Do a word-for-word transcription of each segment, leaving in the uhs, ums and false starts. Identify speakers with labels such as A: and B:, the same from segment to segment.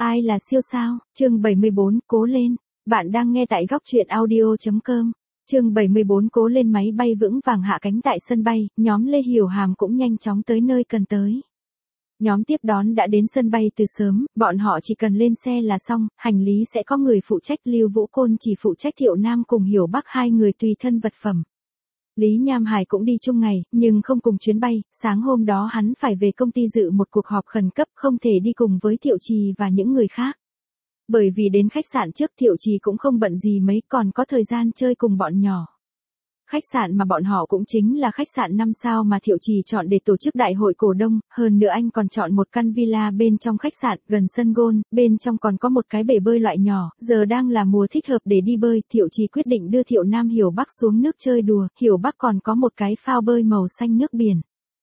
A: Ai là siêu sao? Chương bảy mươi bốn, cố lên. Bạn đang nghe tại góc truyện audio chấm com. Chương bảy mươi bốn, cố lên. Máy bay vững vàng hạ cánh tại sân bay, nhóm Lê Hiểu Hàm cũng nhanh chóng tới nơi cần tới. Nhóm tiếp đón đã đến sân bay từ sớm, bọn họ chỉ cần lên xe là xong, hành lý sẽ có người phụ trách, Lưu Vũ Côn chỉ phụ trách Thiệu Nam cùng Hiểu Bắc hai người tùy thân vật phẩm. Lý Nham Hải cũng đi chung ngày, nhưng không cùng chuyến bay, sáng hôm đó hắn phải về công ty dự một cuộc họp khẩn cấp, không thể đi cùng với Thiệu Trì và những người khác. Bởi vì đến khách sạn trước, Thiệu Trì cũng không bận gì mấy, còn có thời gian chơi cùng bọn nhỏ. Khách sạn mà bọn họ cũng chính là khách sạn năm sao mà Thiệu Trì chọn để tổ chức đại hội cổ đông, hơn nữa anh còn chọn một căn villa bên trong khách sạn, gần sân golf, bên trong còn có một cái bể bơi loại nhỏ, giờ đang là mùa thích hợp để đi bơi, Thiệu Trì quyết định đưa Thiệu Nam Hiểu Bắc xuống nước chơi đùa, Hiểu Bắc còn có một cái phao bơi màu xanh nước biển.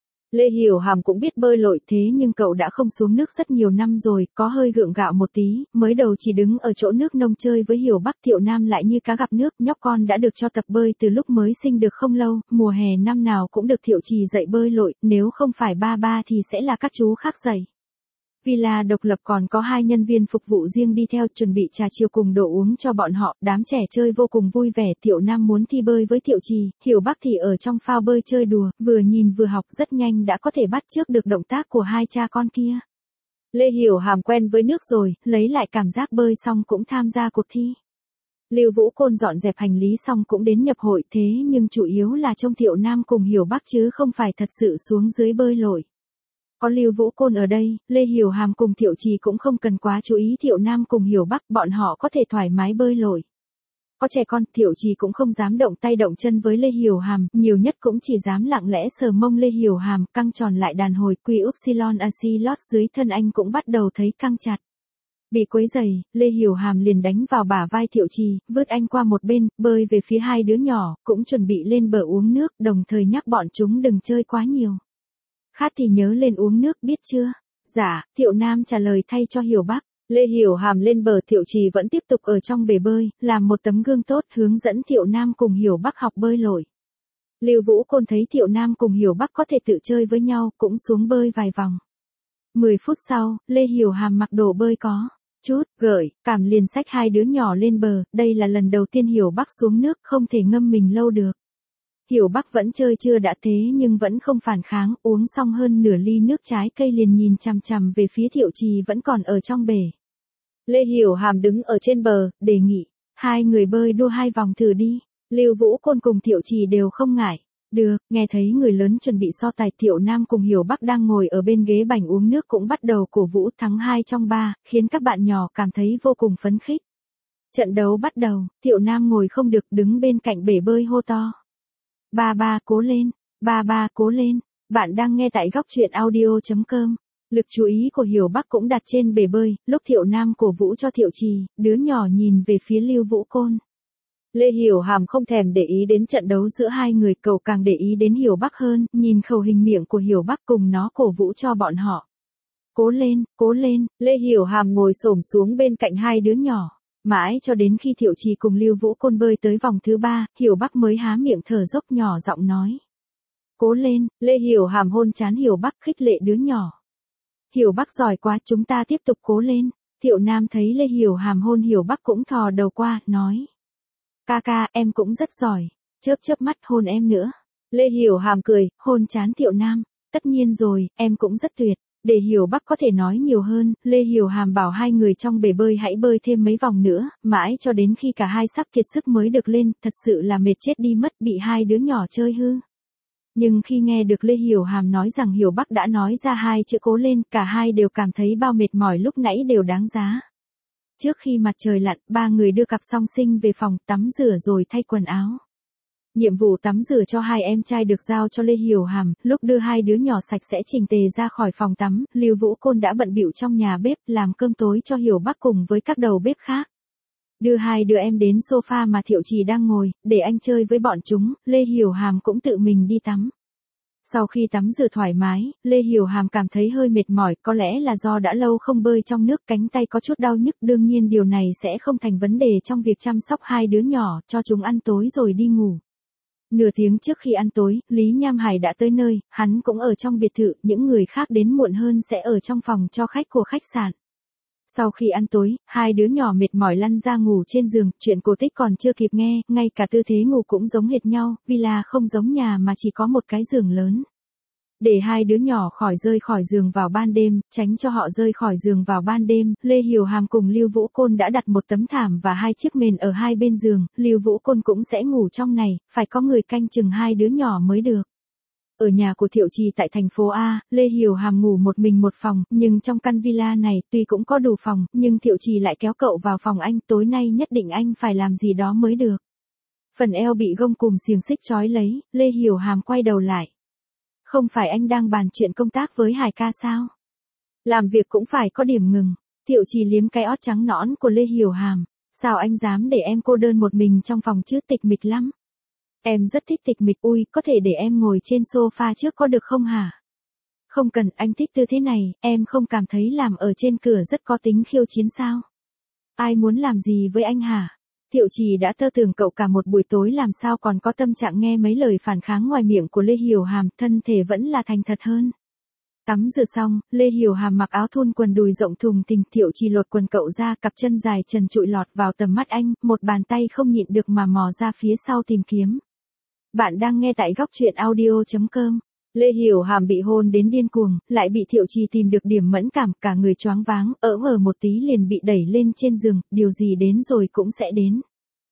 A: Lê Hiểu Hàm cũng biết bơi lội, thế nhưng cậu đã không xuống nước rất nhiều năm rồi, có hơi gượng gạo một tí, mới đầu chỉ đứng ở chỗ nước nông chơi với Hiểu Bắc. Thiệu Nam lại như cá gặp nước, nhóc con đã được cho tập bơi từ lúc mới sinh được không lâu, mùa hè năm nào cũng được Thiệu Trì dạy bơi lội, nếu không phải ba ba thì sẽ là các chú khác dạy. Villa độc lập còn có hai nhân viên phục vụ riêng đi theo, chuẩn bị trà chiều cùng đồ uống cho bọn họ, đám trẻ chơi vô cùng vui vẻ. Thiệu Nam muốn thi bơi với Thiệu Trì, Hiểu Bắc thì ở trong phao bơi chơi đùa, vừa nhìn vừa học, rất nhanh đã có thể bắt chước được động tác của hai cha con kia. Lê Hiểu Hàm quen với nước rồi, lấy lại cảm giác bơi xong cũng tham gia cuộc thi. Lưu Vũ Côn dọn dẹp hành lý xong cũng đến nhập hội, thế nhưng chủ yếu là trông Thiệu Nam cùng Hiểu Bắc chứ không phải thật sự xuống dưới bơi lội. Có Lưu Vũ Côn ở đây, Lê Hiểu Hàm cùng Thiệu Trì cũng không cần quá chú ý Thiệu Nam cùng Hiểu Bắc, bọn họ có thể thoải mái bơi lội. Có trẻ con, Thiệu Trì cũng không dám động tay động chân với Lê Hiểu Hàm, nhiều nhất cũng chỉ dám lặng lẽ sờ mông Lê Hiểu Hàm, căng tròn lại đàn hồi, quy upsilon acilot dưới thân anh cũng bắt đầu thấy căng chặt. Bị quấy rầy, Lê Hiểu Hàm liền đánh vào bả vai Thiệu Trì, vứt anh qua một bên, bơi về phía hai đứa nhỏ, cũng chuẩn bị lên bờ uống nước, đồng thời nhắc bọn chúng đừng chơi quá nhiều. Khát thì nhớ lên uống nước, biết chưa? Dạ, Thiệu Nam trả lời thay cho Hiểu Bắc. Lê Hiểu Hàm lên bờ, Thiệu Trì vẫn tiếp tục ở trong bể bơi, làm một tấm gương tốt, hướng dẫn Thiệu Nam cùng Hiểu Bắc học bơi lội. Lưu Vũ Côn thấy Thiệu Nam cùng Hiểu Bắc có thể tự chơi với nhau, cũng xuống bơi vài vòng. mười phút sau, Lê Hiểu Hàm mặc đồ bơi có chút gợi cảm, liền xách hai đứa nhỏ lên bờ, đây là lần đầu tiên Hiểu Bắc xuống nước, không thể ngâm mình lâu được. Hiểu Bắc vẫn chơi chưa đã thế nhưng vẫn không phản kháng, uống xong hơn nửa ly nước trái cây liền nhìn chằm chằm về phía Thiệu Trì vẫn còn ở trong bể. Lê Hiểu Hàm đứng ở trên bờ, đề nghị, hai người bơi đua hai vòng thử đi. Lưu Vũ Côn cùng Thiệu Trì đều không ngại. Được, nghe thấy người lớn chuẩn bị so tài, Thiệu Nam cùng Hiểu Bắc đang ngồi ở bên ghế bành uống nước cũng bắt đầu cổ vũ, thắng hai trong ba, khiến các bạn nhỏ cảm thấy vô cùng phấn khích. Trận đấu bắt đầu, Thiệu Nam ngồi không được, đứng bên cạnh bể bơi hô to. Ba ba cố lên, ba ba cố lên. Bạn đang nghe tại góc truyện audio chấm com. Lực chú ý của Hiểu Bắc cũng đặt trên bể bơi, lúc Thiệu Nam cổ vũ cho Thiệu Trì, đứa nhỏ nhìn về phía Lưu Vũ Côn. Lê Hiểu Hàm không thèm để ý đến trận đấu giữa hai người, cậu càng để ý đến Hiểu Bắc hơn, nhìn khẩu hình miệng của Hiểu Bắc cùng nó cổ vũ cho bọn họ. Cố lên, cố lên. Lê Hiểu Hàm ngồi xổm xuống bên cạnh hai đứa nhỏ. Mãi cho đến khi Thiệu Trì cùng Lưu Vũ Côn bơi tới vòng thứ ba, Hiểu Bắc mới há miệng thở dốc nhỏ giọng nói. Cố lên. Lê Hiểu Hàm hôn trán Hiểu Bắc, khích lệ đứa nhỏ. Hiểu Bắc giỏi quá, chúng ta tiếp tục cố lên. Thiệu Nam thấy Lê Hiểu Hàm hôn Hiểu Bắc cũng thò đầu qua, nói. Ca ca, em cũng rất giỏi. Chớp chớp mắt, hôn em nữa. Lê Hiểu Hàm cười, hôn trán Thiệu Nam. Tất nhiên rồi, em cũng rất tuyệt. Để Hiểu Bắc có thể nói nhiều hơn, Lê Hiểu Hàm bảo hai người trong bể bơi hãy bơi thêm mấy vòng nữa, mãi cho đến khi cả hai sắp kiệt sức mới được lên, thật sự là mệt chết đi mất, bị hai đứa nhỏ chơi hư. Nhưng khi nghe được Lê Hiểu Hàm nói rằng Hiểu Bắc đã nói ra hai chữ cố lên, cả hai đều cảm thấy bao mệt mỏi lúc nãy đều đáng giá. Trước khi mặt trời lặn, ba người đưa cặp song sinh về phòng tắm rửa rồi thay quần áo. Nhiệm vụ tắm rửa cho hai em trai được giao cho Lê Hiểu Hàm, lúc đưa hai đứa nhỏ sạch sẽ chỉnh tề ra khỏi phòng tắm, Lưu Vũ Côn đã bận bịu trong nhà bếp làm cơm tối cho Hiểu Bắc cùng với các đầu bếp khác. Đưa hai đứa em đến sofa mà Thiệu Trì đang ngồi, để anh chơi với bọn chúng, Lê Hiểu Hàm cũng tự mình đi tắm. Sau khi tắm rửa thoải mái, Lê Hiểu Hàm cảm thấy hơi mệt mỏi, có lẽ là do đã lâu không bơi trong nước, cánh tay có chút đau nhức, đương nhiên điều này sẽ không thành vấn đề trong việc chăm sóc hai đứa nhỏ, cho chúng ăn tối rồi đi ngủ. Nửa tiếng trước khi ăn tối, Lý Nham Hải đã tới nơi, hắn cũng ở trong biệt thự, những người khác đến muộn hơn sẽ ở trong phòng cho khách của khách sạn. Sau khi ăn tối, hai đứa nhỏ mệt mỏi lăn ra ngủ trên giường, chuyện cổ tích còn chưa kịp nghe, ngay cả tư thế ngủ cũng giống hệt nhau, villa không giống nhà mà chỉ có một cái giường lớn. Để hai đứa nhỏ khỏi rơi khỏi giường vào ban đêm, tránh cho họ rơi khỏi giường vào ban đêm, Lê Hiểu Hàm cùng Lưu Vũ Côn đã đặt một tấm thảm và hai chiếc mền ở hai bên giường, Lưu Vũ Côn cũng sẽ ngủ trong này, phải có người canh chừng hai đứa nhỏ mới được. Ở nhà của Thiệu Trì tại thành phố A, Lê Hiểu Hàm ngủ một mình một phòng, nhưng trong căn villa này tuy cũng có đủ phòng, nhưng Thiệu Trì lại kéo cậu vào phòng anh, tối nay nhất định anh phải làm gì đó mới được. Phần eo bị gông cùm xiềng xích trói lấy, Lê Hiểu Hàm quay đầu lại. Không phải anh đang bàn chuyện công tác với Hải ca sao? Làm việc cũng phải có điểm ngừng. Thiệu Trì liếm cái ót trắng nõn của Lê Hiểu Hàm. Sao anh dám để em cô đơn một mình trong phòng chứ, tịch mịch lắm. Em rất thích tịch mịch, ui, có thể để em ngồi trên sofa trước có được không hả? Không cần, anh thích tư thế này, em không cảm thấy làm ở trên cửa rất có tính khiêu chiến sao? Ai muốn làm gì với anh hả? Thiệu Trì đã tơ tưởng cậu cả một buổi tối làm sao còn có tâm trạng nghe mấy lời phản kháng ngoài miệng của Lê Hiểu Hàm, thân thể vẫn là thành thật hơn. Tắm rửa xong, Lê Hiểu Hàm mặc áo thun quần đùi rộng thùng thình, Thiệu Trì lột quần cậu ra, cặp chân dài trần trụi lọt vào tầm mắt anh, một bàn tay không nhịn được mà mò ra phía sau tìm kiếm. Bạn đang nghe tại góc truyện audio chấm com. Lê Hiểu Hàm bị hôn đến điên cuồng, lại bị Thiệu Trì tìm được điểm mẫn cảm, cả người choáng váng, ỡm ở một tí liền bị đẩy lên trên giường, điều gì đến rồi cũng sẽ đến.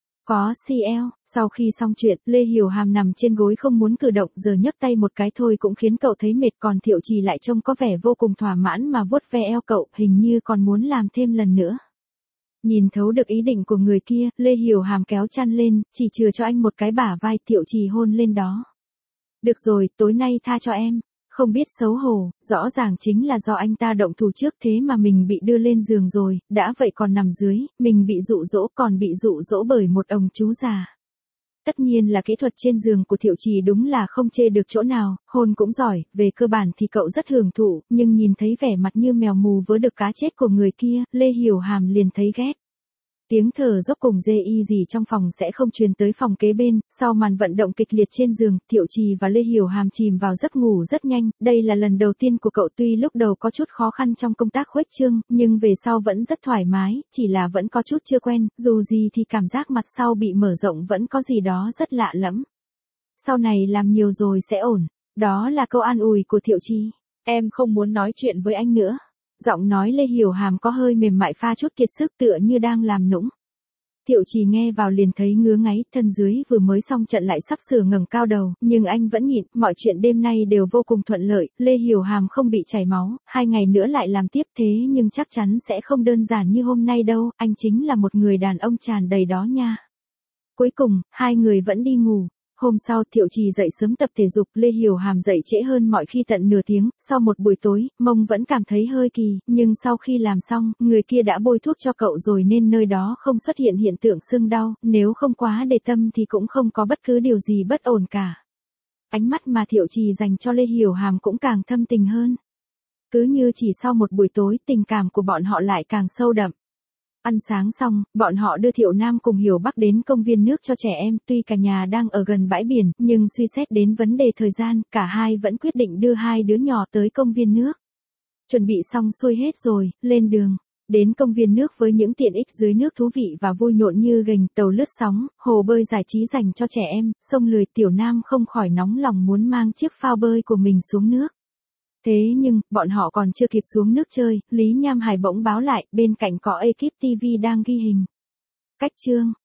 A: Có xê lờ, sau khi xong chuyện, Lê Hiểu Hàm nằm trên gối không muốn cử động, giờ nhấc tay một cái thôi cũng khiến cậu thấy mệt, còn Thiệu Trì lại trông có vẻ vô cùng thỏa mãn mà vuốt ve eo cậu, hình như còn muốn làm thêm lần nữa. Nhìn thấu được ý định của người kia, Lê Hiểu Hàm kéo chăn lên, chỉ chừa cho anh một cái bả vai, Thiệu Trì hôn lên đó. Được rồi, tối nay tha cho em. Không biết xấu hổ, rõ ràng chính là do anh ta động thủ trước thế mà mình bị đưa lên giường rồi, đã vậy còn nằm dưới, mình bị dụ dỗ, còn bị dụ dỗ bởi một ông chú già. Tất nhiên là kỹ thuật trên giường của Thiệu Trì đúng là không chê được chỗ nào, hôn cũng giỏi, về cơ bản thì cậu rất hưởng thụ, nhưng nhìn thấy vẻ mặt như mèo mù vớ được cá chết của người kia, Lê Hiểu Hàm liền thấy ghét. Tiếng thở dốc cùng dê y gì trong phòng sẽ không truyền tới phòng kế bên, sau màn vận động kịch liệt trên giường, Thiệu Trì và Lê Hiểu Hàm chìm vào giấc ngủ rất nhanh, đây là lần đầu tiên của cậu, tuy lúc đầu có chút khó khăn trong công tác khuếch trương, nhưng về sau vẫn rất thoải mái, chỉ là vẫn có chút chưa quen, dù gì thì cảm giác mặt sau bị mở rộng vẫn có gì đó rất lạ lẫm. Sau này làm nhiều rồi sẽ ổn, đó là câu an ủi của Thiệu Trì. Em không muốn nói chuyện với anh nữa. Giọng nói Lê Hiểu Hàm có hơi mềm mại pha chút kiệt sức tựa như đang làm nũng. Thiệu Trì nghe vào liền thấy ngứa ngáy, thân dưới vừa mới xong trận lại sắp sửa ngẩng cao đầu, nhưng anh vẫn nhịn, mọi chuyện đêm nay đều vô cùng thuận lợi, Lê Hiểu Hàm không bị chảy máu, hai ngày nữa lại làm tiếp thế nhưng chắc chắn sẽ không đơn giản như hôm nay đâu, anh chính là một người đàn ông tràn đầy đó nha. Cuối cùng, hai người vẫn đi ngủ. Hôm sau Thiệu Trì dậy sớm tập thể dục, Lê Hiểu Hàm dậy trễ hơn mọi khi tận nửa tiếng, sau một buổi tối, mông vẫn cảm thấy hơi kỳ, nhưng sau khi làm xong, người kia đã bôi thuốc cho cậu rồi nên nơi đó không xuất hiện hiện tượng sưng đau, nếu không quá để tâm thì cũng không có bất cứ điều gì bất ổn cả. Ánh mắt mà Thiệu Trì dành cho Lê Hiểu Hàm cũng càng thâm tình hơn. Cứ như chỉ sau một buổi tối, tình cảm của bọn họ lại càng sâu đậm. Ăn sáng xong, bọn họ đưa Thiệu Nam cùng Hiểu Bắc đến công viên nước cho trẻ em, tuy cả nhà đang ở gần bãi biển, nhưng suy xét đến vấn đề thời gian, cả hai vẫn quyết định đưa hai đứa nhỏ tới công viên nước. Chuẩn bị xong xuôi hết rồi, lên đường. Đến công viên nước với những tiện ích dưới nước thú vị và vui nhộn như gành, tàu lướt sóng, hồ bơi giải trí dành cho trẻ em, sông lười, Tiểu Nam không khỏi nóng lòng muốn mang chiếc phao bơi của mình xuống nước. Thế nhưng, bọn họ còn chưa kịp xuống nước chơi, Lý Nham Hải bỗng báo lại, bên cạnh có ekip ti vi đang ghi hình. Cách chương.